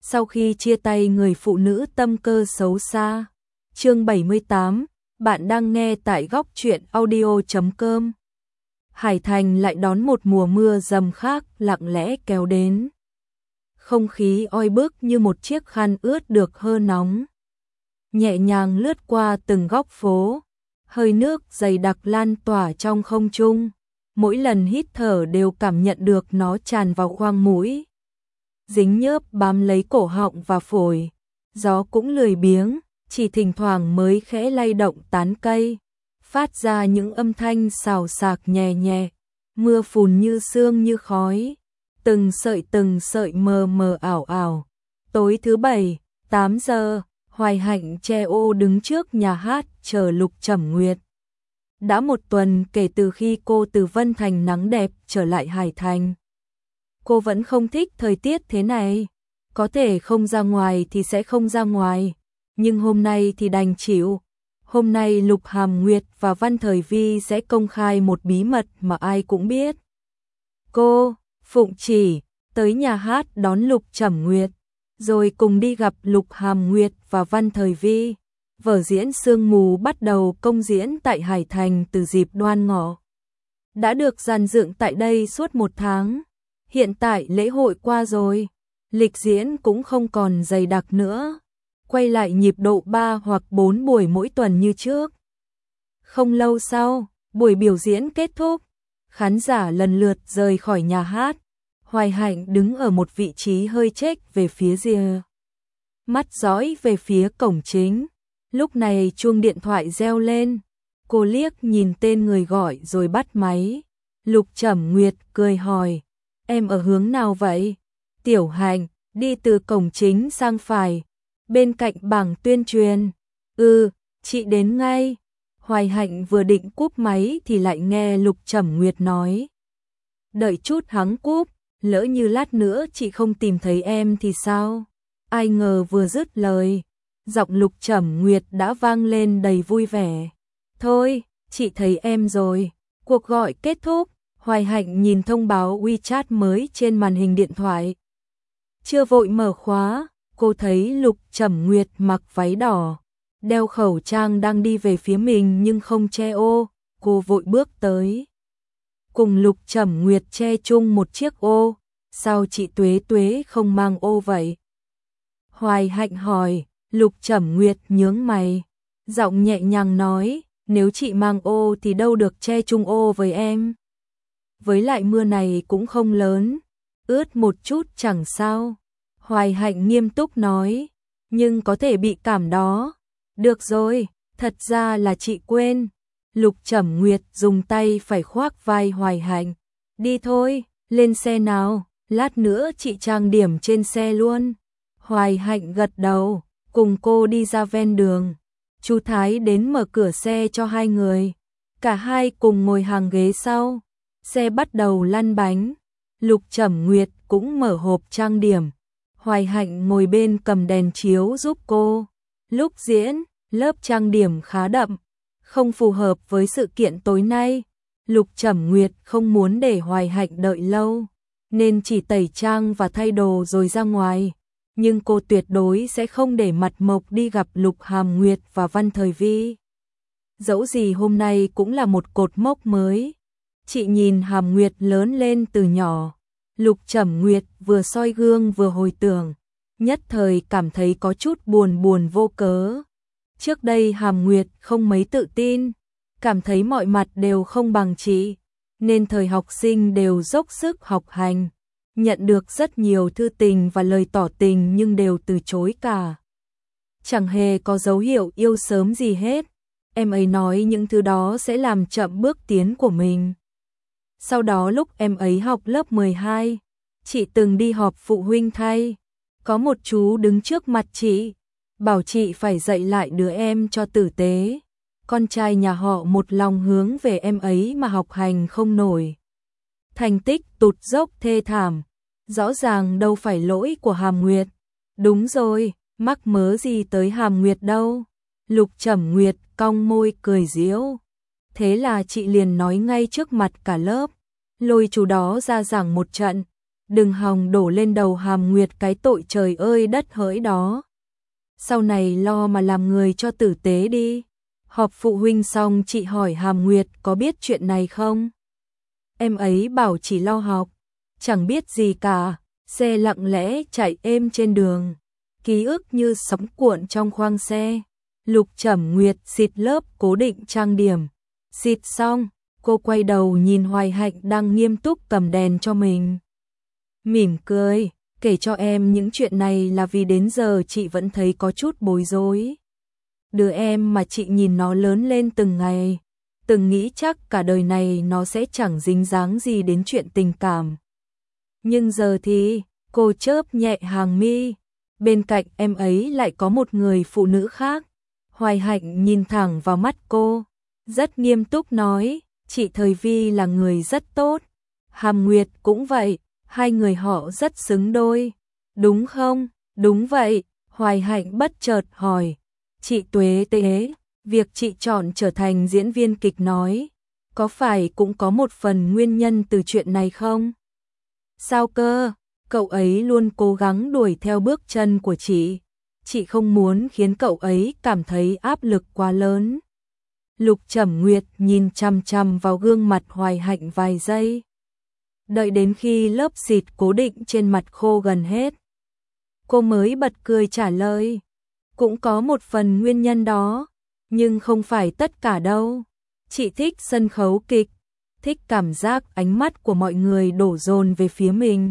Sau khi chia tay người phụ nữ tâm cơ xấu xa. Chương 78, bạn đang nghe tại góc truyện audio.com. Hải Thành lại đón một mùa mưa dầm khác lặng lẽ kéo đến. Không khí oi bức như một chiếc khăn ướt được hơ nóng. Nhẹ nhàng lướt qua từng góc phố, hơi nước dày đặc lan tỏa trong không trung. Mỗi lần hít thở đều cảm nhận được nó tràn vào khoang mũi, dính nhớp bám lấy cổ họng và phổi. Gió cũng lười biếng, chỉ thỉnh thoảng mới khẽ lay động tán cây, phát ra những âm thanh xào xạc nhẹ nhẹ. Mưa phùn như sương như khói, từng sợi mờ mờ ảo ảo. Tối thứ Bảy, 8 giờ, Hoài Hạnh che ô đứng trước nhà hát chờ Lục Trầm Nguyệt. Đã một tuần kể từ khi cô từ Vân Thành nắng đẹp trở lại Hải Thành. Cô vẫn không thích thời tiết thế này. Có thể không ra ngoài thì sẽ không ra ngoài, nhưng hôm nay thì đành chịu. Hôm nay Lục Hàm Nguyệt và Văn Thời Vi sẽ công khai một bí mật mà ai cũng biết. Cô, Phụng Chỉ, tới nhà hát đón Lục Trầm Nguyệt, rồi cùng đi gặp Lục Hàm Nguyệt và Văn Thời Vi. Vở diễn Sương Mù bắt đầu công diễn tại Hải Thành từ dịp Đoan Ngọ. Đã được dàn dựng tại đây suốt 1 tháng. Hiện tại lễ hội qua rồi, lịch diễn cũng không còn dày đặc nữa. Quay lại nhịp độ 3 hoặc 4 buổi mỗi tuần như trước. Không lâu sau, buổi biểu diễn kết thúc, khán giả lần lượt rời khỏi nhà hát. Hoài Hạnh đứng ở một vị trí hơi chếch về phía rìa, mắt dõi về phía cổng chính. Lúc này chuông điện thoại reo lên, cô liếc nhìn tên người gọi rồi bắt máy. Lục Trầm Nguyệt cười hỏi, em ở hướng nào vậy? Tiểu Hạnh, đi từ cổng chính sang phải, bên cạnh bảng tuyên truyền. Chị đến ngay. Hoài Hạnh vừa định cúp máy thì lại nghe Lục Trầm Nguyệt nói, đợi chút hắng cúp, lỡ như lát nữa chị không tìm thấy em thì sao? Ai ngờ vừa dứt lời, giọng Lục Trầm Nguyệt đã vang lên đầy vui vẻ. Thôi, chị thấy em rồi. Cuộc gọi kết thúc, Hoài Hạnh nhìn thông báo WeChat mới trên màn hình điện thoại. Chưa vội mở khóa, cô thấy Lục Trầm Nguyệt mặc váy đỏ, đeo khẩu trang đang đi về phía mình nhưng không che ô. Cô vội bước tới, cùng Lục Trầm Nguyệt che chung một chiếc ô. Sao chị Tuế Tuế không mang ô vậy? Hoài Hạnh hỏi. Lục Trầm Nguyệt nhướng mày, giọng nhẹ nhàng nói, nếu chị mang ô thì đâu được che chung ô với em. Với lại mưa này cũng không lớn, ướt một chút chẳng sao. Hoài Hạnh nghiêm túc nói, nhưng có thể bị cảm đó. Được rồi, thật ra là chị quên. Lục Trầm Nguyệt dùng tay phải khoác vai Hoài Hạnh. Đi thôi, lên xe nào, lát nữa chị trang điểm trên xe luôn. Hoài Hạnh gật đầu, cùng cô đi ra ven đường. Chú Thái đến mở cửa xe cho hai người. Cả hai cùng ngồi hàng ghế sau. Xe bắt đầu lăn bánh. Lục Trầm Nguyệt cũng mở hộp trang điểm. Hoài Hạnh ngồi bên cầm đèn chiếu giúp cô. Lúc diễn, lớp trang điểm khá đậm, không phù hợp với sự kiện tối nay. Lục Trầm Nguyệt không muốn để Hoài Hạnh đợi lâu, nên chỉ tẩy trang và thay đồ rồi ra ngoài. Nhưng cô tuyệt đối sẽ không để mặt mộc đi gặp Lục Hàm Nguyệt và Văn Thời Vi. Dẫu gì hôm nay cũng là một cột mốc mới. Chị nhìn Hàm Nguyệt lớn lên từ nhỏ. Lục Trầm Nguyệt vừa soi gương vừa hồi tưởng, nhất thời cảm thấy có chút buồn vô cớ. Trước đây Hàm Nguyệt không mấy tự tin, cảm thấy mọi mặt đều không bằng chị, nên thời học sinh đều dốc sức học hành. Nhận được rất nhiều thư tình và lời tỏ tình nhưng đều từ chối cả. Chẳng hề có dấu hiệu yêu sớm gì hết. Em ấy nói những thứ đó sẽ làm chậm bước tiến của mình. Sau đó lúc em ấy học lớp 12, chị từng đi họp phụ huynh thay. Có một chú đứng trước mặt chị, bảo chị phải dạy lại đứa em cho tử tế. Con trai nhà họ một lòng hướng về em ấy mà học hành không nổi. Thành tích tụt dốc thê thảm, rõ ràng đâu phải lỗi của Hàm Nguyệt. Đúng rồi, mắc mớ gì tới Hàm Nguyệt đâu. Lục Trầm Nguyệt cong môi cười giễu. Thế là chị liền nói ngay trước mặt cả lớp, lôi chú đó ra giảng một trận. đừng hòng đổ lên đầu Hàm Nguyệt cái tội trời ơi đất hỡi đó. Sau này lo mà làm người cho tử tế đi. Họp phụ huynh xong chị hỏi Hàm Nguyệt có biết chuyện này không? Em ấy bảo chỉ lo học, chẳng biết gì cả, xe lặng lẽ chạy êm trên đường. Ký ức như sóng cuộn trong khoang xe. Lục Trầm Nguyệt xịt lớp cố định trang điểm. Xịt xong, cô quay đầu nhìn Hoài Hạnh đang nghiêm túc cầm đèn cho mình. Mỉm cười, kể cho em những chuyện này là vì đến giờ chị vẫn thấy có chút bối rối. Đứa em mà chị nhìn nó lớn lên từng ngày, từng nghĩ chắc cả đời này nó sẽ chẳng dính dáng gì đến chuyện tình cảm. Nhưng giờ thì, cô chớp nhẹ hàng mi, bên cạnh em ấy lại có một người phụ nữ khác. Hoài Hạnh nhìn thẳng vào mắt cô, rất nghiêm túc nói, chị Thời Vi là người rất tốt. Hàm Nguyệt cũng vậy, hai người họ rất xứng đôi. Đúng không? Đúng vậy, Hoài Hạnh bất chợt hỏi. Chị Tuế Tế, việc chị chọn trở thành diễn viên kịch nói, có phải cũng có một phần nguyên nhân từ chuyện này không? Sao cơ? Cậu ấy luôn cố gắng đuổi theo bước chân của chị. Chị không muốn khiến cậu ấy cảm thấy áp lực quá lớn. Lục Trầm Nguyệt nhìn chằm chằm vào gương mặt Hoài Hạnh vài giây. Đợi đến khi lớp xịt cố định trên mặt khô gần hết, cô mới bật cười trả lời. Cũng có một phần nguyên nhân đó, nhưng không phải tất cả đâu. Chị thích sân khấu kịch, thích cảm giác ánh mắt của mọi người đổ dồn về phía mình.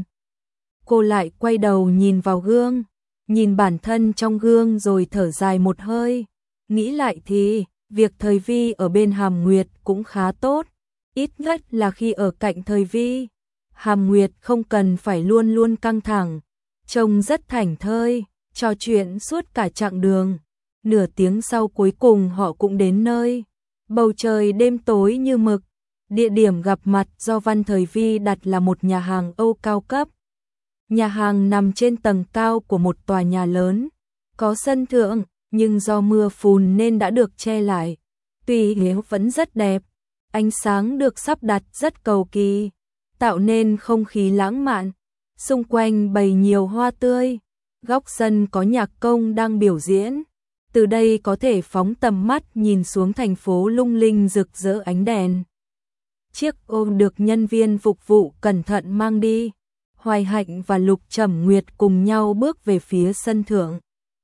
Cô lại quay đầu nhìn vào gương, nhìn bản thân trong gương rồi thở dài một hơi. Nghĩ lại thì, việc Thời Vi ở bên Hàm Nguyệt cũng khá tốt. Ít nhất là khi ở cạnh Thời Vi, Hàm Nguyệt không cần phải luôn luôn căng thẳng. Trông rất thảnh thơi, trò chuyện suốt cả chặng đường. Nửa tiếng sau cuối cùng họ cũng đến nơi. Bầu trời đêm tối như mực. Địa điểm gặp mặt do Văn Thời Vi đặt là một nhà hàng Âu cao cấp. Nhà hàng nằm trên tầng cao của một tòa nhà lớn. Có sân thượng, nhưng do mưa phùn nên đã được che lại. Tuy thế vẫn rất đẹp. Ánh sáng được sắp đặt rất cầu kỳ, tạo nên không khí lãng mạn. Xung quanh bày nhiều hoa tươi. Góc sân có nhạc công đang biểu diễn. Từ đây có thể phóng tầm mắt nhìn xuống thành phố lung linh rực rỡ ánh đèn. Chiếc ô được nhân viên phục vụ cẩn thận mang đi. Hoài Hạnh và Lục Trầm Nguyệt cùng nhau bước về phía sân thượng.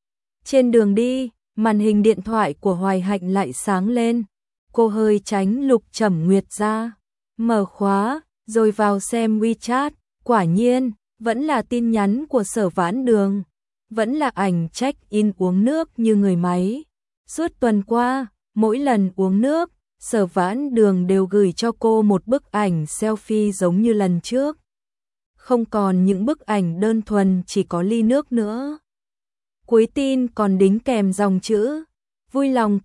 Trên đường đi, màn hình điện thoại của Hoài Hạnh lại sáng lên. Cô hơi tránh Lục Trầm Nguyệt ra, mở khóa, rồi vào xem WeChat. Quả nhiên, vẫn là tin nhắn của Sở Vãn Đường. Vẫn là ảnh check-in uống nước như người máy. Suốt tuần qua, mỗi lần uống nước, Sở Vãn Đường đều gửi cho cô một bức ảnh selfie giống như lần trước. Không còn những bức ảnh đơn thuần chỉ có ly nước nữa. Cuối tin còn đính kèm dòng chữ: vui lòng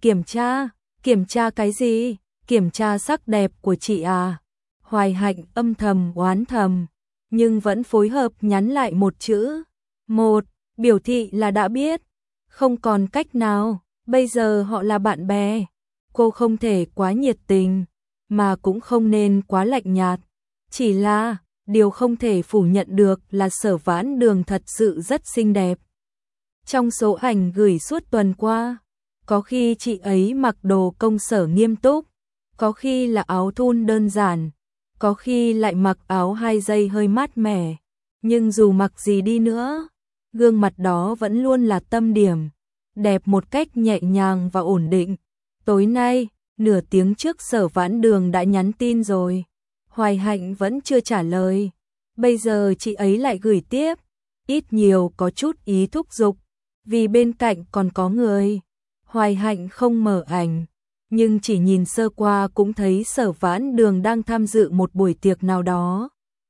kiểm tra cái gì? Kiểm tra sắc đẹp của chị à? Hoài Hạnh âm thầm oán thầm, nhưng vẫn phối hợp nhắn lại một chữ: một, biểu thị là đã biết. Không còn cách nào, bây giờ họ là bạn bè. Cô không thể quá nhiệt tình, mà cũng không nên quá lạnh nhạt. Chỉ là, điều không thể phủ nhận được là Sở Vãn Đường thật sự rất xinh đẹp. Trong số ảnh gửi suốt tuần qua, có khi chị ấy mặc đồ công sở nghiêm túc, có khi là áo thun đơn giản, có khi lại mặc áo 2 dây hơi mát mẻ. Nhưng dù mặc gì đi nữa, gương mặt đó vẫn luôn là tâm điểm, đẹp một cách nhẹ nhàng và ổn định. Tối nay, nửa tiếng trước Sở Vãn Đường đã nhắn tin rồi. Hoài Hạnh vẫn chưa trả lời. Bây giờ chị ấy lại gửi tiếp, ít nhiều có chút ý thúc giục, vì bên cạnh còn có người. Hoài Hạnh không mở ảnh, nhưng chỉ nhìn sơ qua cũng thấy Sở Vãn Đường đang tham dự một buổi tiệc nào đó.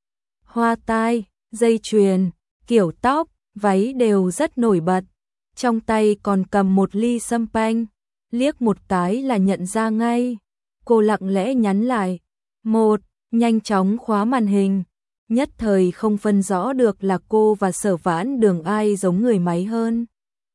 Hoa tai, dây chuyền, kiểu tóc, váy đều rất nổi bật. Trong tay còn cầm một ly sâm panh, liếc một cái là nhận ra ngay. Cô lặng lẽ nhắn lại: một, nhanh chóng khóa màn hình. Nhất thời không phân rõ được là cô và Sở Vãn Đường ai giống người máy hơn.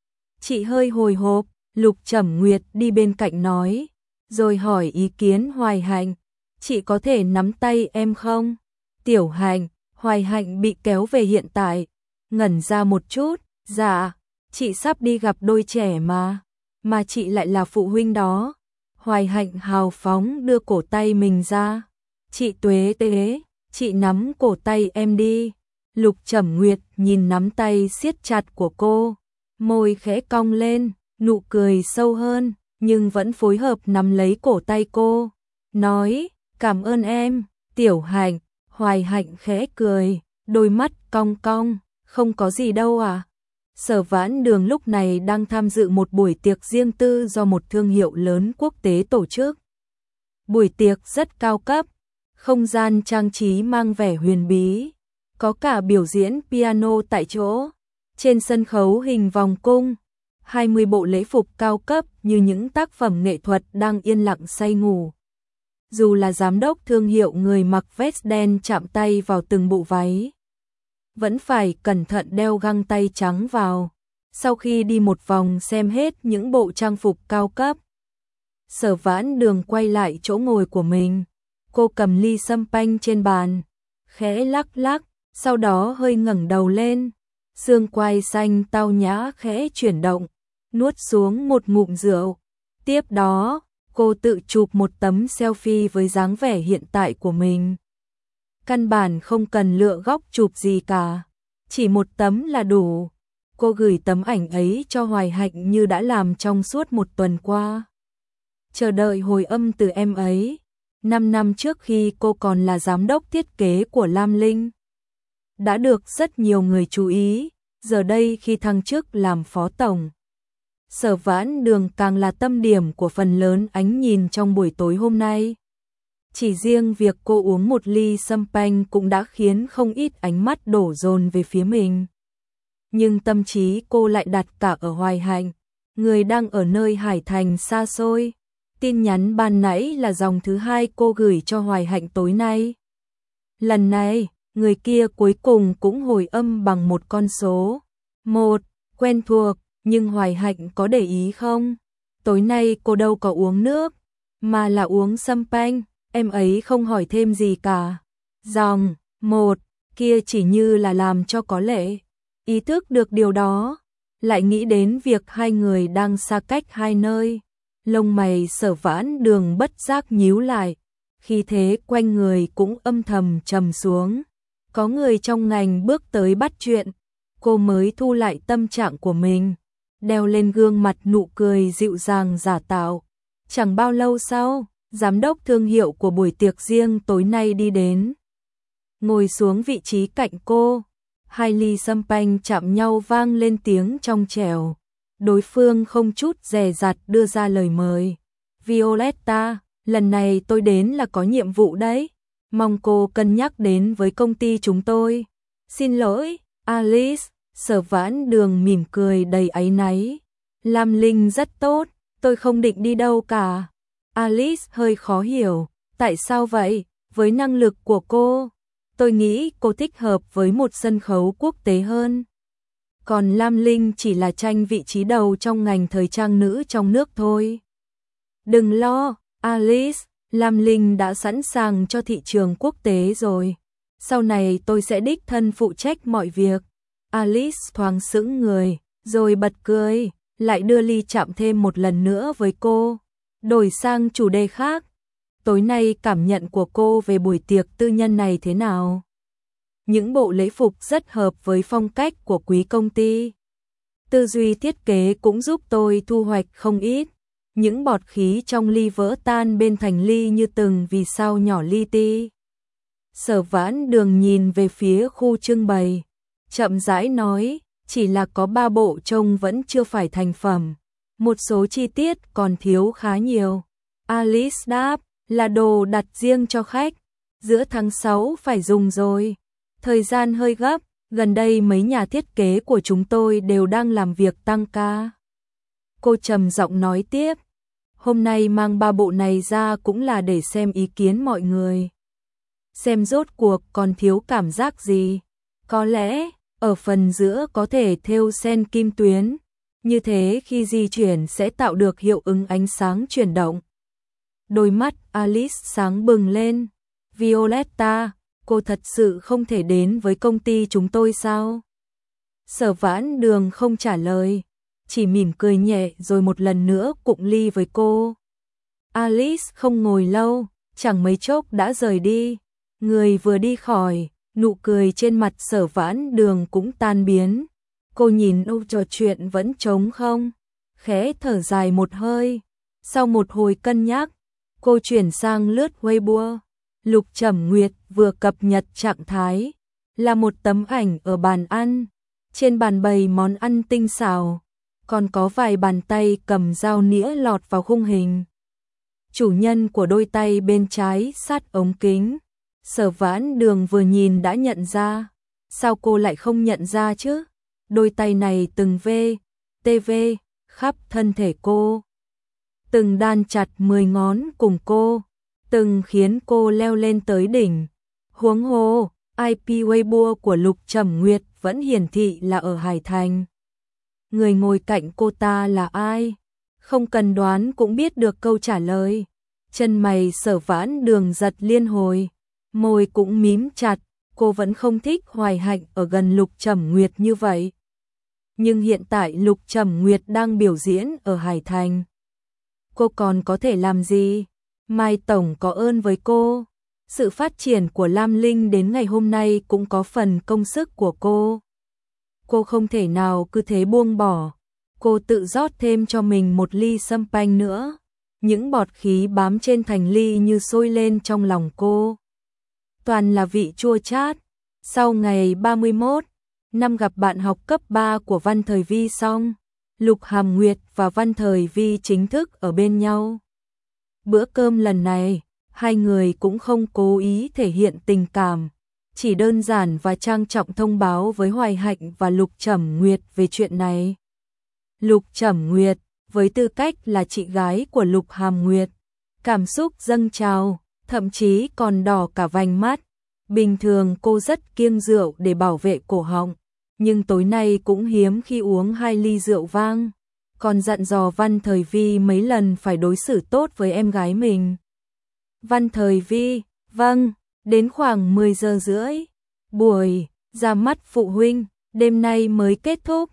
Chị hơi hồi hộp, Lục Trầm Nguyệt đi bên cạnh nói, rồi hỏi ý kiến Hoài Hạnh: chị có thể nắm tay em không? Tiểu Hạnh, Hoài Hạnh bị kéo về hiện tại, ngẩn ra một chút, dạ, chị sắp đi gặp đôi trẻ mà chị lại là phụ huynh đó. Hoài Hạnh hào phóng đưa cổ tay mình ra. Chị Tuế Tế, chị nắm cổ tay em đi. Lục Trầm Nguyệt nhìn nắm tay siết chặt của cô, môi khẽ cong lên, nụ cười sâu hơn, nhưng vẫn phối hợp nắm lấy cổ tay cô, nói, cảm ơn em, Tiểu Hạnh. Hoài Hạnh khẽ cười, đôi mắt cong cong, không có gì đâu à. Sở Vãn Đường lúc này đang tham dự một buổi tiệc riêng tư do một thương hiệu lớn quốc tế tổ chức. Buổi tiệc rất cao cấp, không gian trang trí mang vẻ huyền bí, có cả biểu diễn piano tại chỗ. Trên sân khấu hình vòng cung, 20 bộ lễ phục cao cấp như những tác phẩm nghệ thuật đang yên lặng say ngủ. Dù là giám đốc thương hiệu người mặc vest đen chạm tay vào từng bộ váy, vẫn phải cẩn thận đeo găng tay trắng vào. Sau khi đi một vòng xem hết những bộ trang phục cao cấp, Sở Vãn Đường quay lại chỗ ngồi của mình. Cô cầm ly sâm panh trên bàn, khẽ lắc lắc, sau đó hơi ngẩng đầu lên. Xương quai xanh tao nhã khẽ chuyển động, nuốt xuống một ngụm rượu. Tiếp đó, cô tự chụp một tấm selfie với dáng vẻ hiện tại của mình. Căn bản không cần lựa góc chụp gì cả, chỉ một tấm là đủ. Cô gửi tấm ảnh ấy cho Hoài Hạnh như đã làm trong suốt một tuần qua. Chờ đợi hồi âm từ em ấy. 5 năm trước khi cô còn là giám đốc thiết kế của Lam Linh, đã được rất nhiều người chú ý, giờ đây khi thăng chức làm phó tổng, Sở Vãn Đường càng là tâm điểm của phần lớn ánh nhìn trong buổi tối hôm nay. Chỉ riêng việc cô uống một ly sâm panh cũng đã khiến không ít ánh mắt đổ dồn về phía mình. Nhưng tâm trí cô lại đặt cả ở Hoài Hạnh, người đang ở nơi Hải Thành xa xôi. Tin nhắn ban nãy là dòng thứ hai cô gửi cho Hoài Hạnh tối nay. Lần này, người kia cuối cùng cũng hồi âm bằng một con số. Một, quen thuộc, nhưng Hoài Hạnh có để ý không? Tối nay cô đâu có uống nước, mà là uống sâm panh, em ấy không hỏi thêm gì cả. Dòng, một, kia chỉ như là làm cho có lệ. Ý thức được điều đó, lại nghĩ đến việc hai người đang xa cách hai nơi. Lông mày Sở Vãn Đường bất giác nhíu lại, khi thế quanh người cũng âm thầm trầm xuống. Có người trong ngành bước tới bắt chuyện, cô mới thu lại tâm trạng của mình, đeo lên gương mặt nụ cười dịu dàng giả tạo. Chẳng bao lâu sau, giám đốc thương hiệu của buổi tiệc riêng tối nay đi đến, ngồi xuống vị trí cạnh cô. Hai ly sâm panh chạm nhau vang lên tiếng trong trẻo. Đối phương không chút dè dặt đưa ra lời mời. Violetta, lần này tôi đến là có nhiệm vụ đấy. Mong cô cân nhắc đến với công ty chúng tôi. Xin lỗi, Alice. Sở Vãn Đường mỉm cười đầy áy náy. Lam Linh rất tốt, tôi không định đi đâu cả. Alice hơi khó hiểu. Tại sao vậy? Với năng lực của cô, tôi nghĩ cô thích hợp với một sân khấu quốc tế hơn. Còn Lam Linh chỉ là tranh vị trí đầu trong ngành thời trang nữ trong nước thôi. Đừng lo, Alice, Lam Linh đã sẵn sàng cho thị trường quốc tế rồi. Sau này tôi sẽ đích thân phụ trách mọi việc. Alice thoáng sững người, rồi bật cười, lại đưa ly chạm thêm một lần nữa với cô. Đổi sang chủ đề khác. Tối nay cảm nhận của cô về buổi tiệc tư nhân này thế nào? Những bộ lễ phục rất hợp với phong cách của quý công ty. Tư duy thiết kế cũng giúp tôi thu hoạch không ít. Những bọt khí trong ly vỡ tan bên thành ly như từng vì sao nhỏ li ti. Sở Vãn Đường nhìn về phía khu trưng bày, chậm rãi nói, chỉ là có 3 bộ trông vẫn chưa phải thành phẩm. Một số chi tiết còn thiếu khá nhiều. Alice đáp, là đồ đặt riêng cho khách. Giữa tháng 6 phải dùng rồi. Thời gian hơi gấp, gần đây mấy nhà thiết kế của chúng tôi đều đang làm việc tăng ca. Cô trầm giọng nói tiếp, hôm nay mang 3 bộ này ra cũng là để xem ý kiến mọi người. Xem rốt cuộc còn thiếu cảm giác gì. Có lẽ, ở phần giữa có thể thêu sen kim tuyến. Như thế khi di chuyển sẽ tạo được hiệu ứng ánh sáng chuyển động. Đôi mắt Alice sáng bừng lên. Violetta, cô thật sự không thể đến với công ty chúng tôi sao? Sở Vãn Đường không trả lời, chỉ mỉm cười nhẹ rồi một lần nữa cụng ly với cô. Alice không ngồi lâu, chẳng mấy chốc đã rời đi. Người vừa đi khỏi, nụ cười trên mặt Sở Vãn Đường cũng tan biến. Cô nhìn ô trò chuyện vẫn trống không, khẽ thở dài một hơi. Sau một hồi cân nhắc, cô chuyển sang lướt Weibo. Lục Trầm Nguyệt vừa cập nhật trạng thái, là một tấm ảnh ở bàn ăn. Trên bàn bày món ăn tinh xảo, còn có vài bàn tay cầm dao nĩa lọt vào khung hình. Chủ nhân của đôi tay bên trái sát ống kính. Sở Vãn Đường vừa nhìn đã nhận ra. Sao cô lại không nhận ra chứ? Đôi tay này từng TV khắp thân thể cô, từng đan chặt 10 ngón cùng cô, từng khiến cô leo lên tới đỉnh. Huống hồ, IP Weibo của Lục Trầm Nguyệt vẫn hiển thị là ở Hải Thành. Người ngồi cạnh cô ta là ai? Không cần đoán cũng biết được câu trả lời. Chân mày Sở Vãn Đường giật liên hồi, môi cũng mím chặt. Cô vẫn không thích Hoài Hạnh ở gần Lục Trầm Nguyệt như vậy. Nhưng hiện tại Lục Trầm Nguyệt đang biểu diễn ở Hải Thành. Cô còn có thể làm gì? Mai Tổng có ơn với cô. Sự phát triển của Lam Linh đến ngày hôm nay cũng có phần công sức của cô. Cô không thể nào cứ thế buông bỏ. Cô tự rót thêm cho mình một ly champagne nữa. Những bọt khí bám trên thành ly như sôi lên trong lòng cô. Toàn là vị chua chát. Sau ngày 31 năm gặp bạn học cấp 3 của Văn Thời Vi xong, Lục Hàm Nguyệt và Văn Thời Vi chính thức ở bên nhau. Bữa cơm lần này, hai người cũng không cố ý thể hiện tình cảm, chỉ đơn giản và trang trọng thông báo với Hoài Hạnh và Lục Trầm Nguyệt về chuyện này. Lục Trầm Nguyệt, với tư cách là chị gái của Lục Hàm Nguyệt, cảm xúc dâng trào, thậm chí còn đỏ cả vành mắt. Bình thường cô rất kiêng rượu để bảo vệ cổ họng, nhưng tối nay cũng hiếm khi uống 2 ly rượu vang. Còn dặn dò Văn Thời Vi mấy lần phải đối xử tốt với em gái mình. Văn Thời Vi, vâng, đến khoảng 10 giờ rưỡi. Buổi ra mắt phụ huynh, đêm nay mới kết thúc.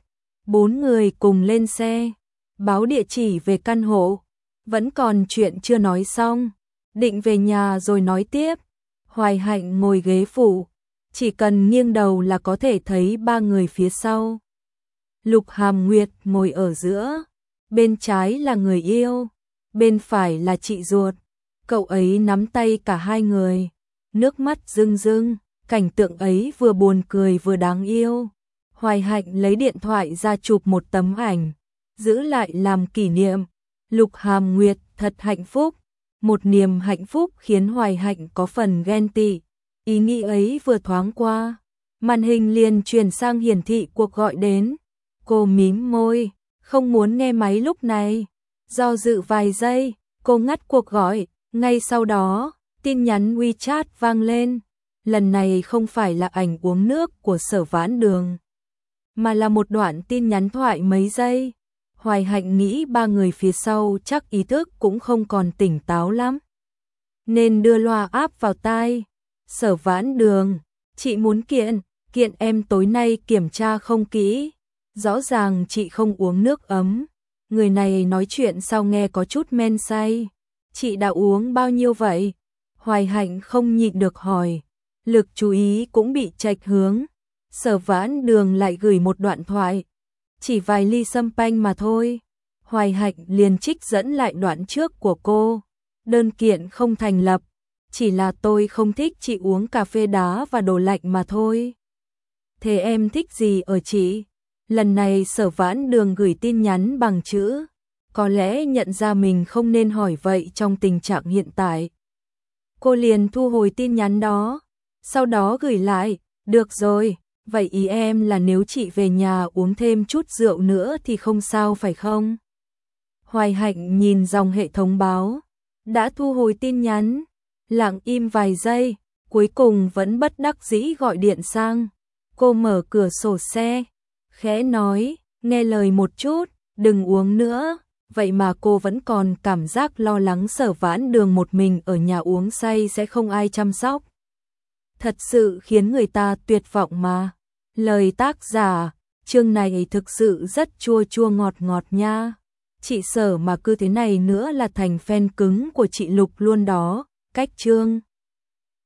4 người cùng lên xe, báo địa chỉ về căn hộ. Vẫn còn chuyện chưa nói xong, định về nhà rồi nói tiếp. Hoài Hạnh ngồi ghế phụ, chỉ cần nghiêng đầu là có thể thấy 3 người phía sau. Lục Hàm Nguyệt ngồi ở giữa, bên trái là người yêu, bên phải là chị ruột. Cậu ấy nắm tay cả hai người, nước mắt rưng rưng, cảnh tượng ấy vừa buồn cười vừa đáng yêu. Hoài Hạnh lấy điện thoại ra chụp một tấm ảnh, giữ lại làm kỷ niệm. Lục Hàm Nguyệt thật hạnh phúc. Một niềm hạnh phúc khiến Hoài Hạnh có phần ghen tị. Ý nghĩ ấy vừa thoáng qua, màn hình liền chuyển sang hiển thị cuộc gọi đến. Cô mím môi, không muốn nghe máy lúc này. Do dự vài giây, cô ngắt cuộc gọi. Ngay sau đó, tin nhắn WeChat vang lên. Lần này không phải là ảnh uống nước của Sở Vãn Đường, mà là một đoạn tin nhắn thoại mấy giây. Hoài Hạnh nghĩ 3 người phía sau chắc ý thức cũng không còn tỉnh táo lắm, nên đưa loa áp vào tai. Sở Vãn Đường, chị muốn kiện em tối nay kiểm tra không kỹ. Rõ ràng chị không uống nước ấm. Người này nói chuyện sao nghe có chút men say. Chị đã uống bao nhiêu vậy? Hoài Hạnh không nhịn được hỏi. Lực chú ý cũng bị chệch hướng. Sở Vãn Đường lại gửi một đoạn thoại. Chỉ vài ly champagne mà thôi. Hoài Hạnh liền trích dẫn lại đoạn trước của cô. Đơn kiện không thành lập. Chỉ là tôi không thích chị uống cà phê đá và đồ lạnh mà thôi. Thế em thích gì ở chị? Lần này Sở Vãn Đường gửi tin nhắn bằng chữ. Có lẽ nhận ra mình không nên hỏi vậy trong tình trạng hiện tại. Cô liền thu hồi tin nhắn đó. Sau đó gửi lại. Được rồi, vậy ý em là nếu chị về nhà uống thêm chút rượu nữa thì không sao phải không? Hoài Hạnh nhìn dòng hệ thống báo. Đã thu hồi tin nhắn. Lặng im vài giây. Cuối cùng vẫn bất đắc dĩ gọi điện sang. Cô mở cửa sổ xe. Khẽ nói, nghe lời một chút, đừng uống nữa. Vậy mà cô vẫn còn cảm giác lo lắng Sở Vãn Đường một mình ở nhà uống say sẽ không ai chăm sóc. thật sự khiến người ta tuyệt vọng mà. Lời tác giả, chương này thực sự rất chua chua ngọt ngọt nha. Chị Sở mà cứ thế này nữa là thành fan cứng của chị Lục luôn đó. Cách chương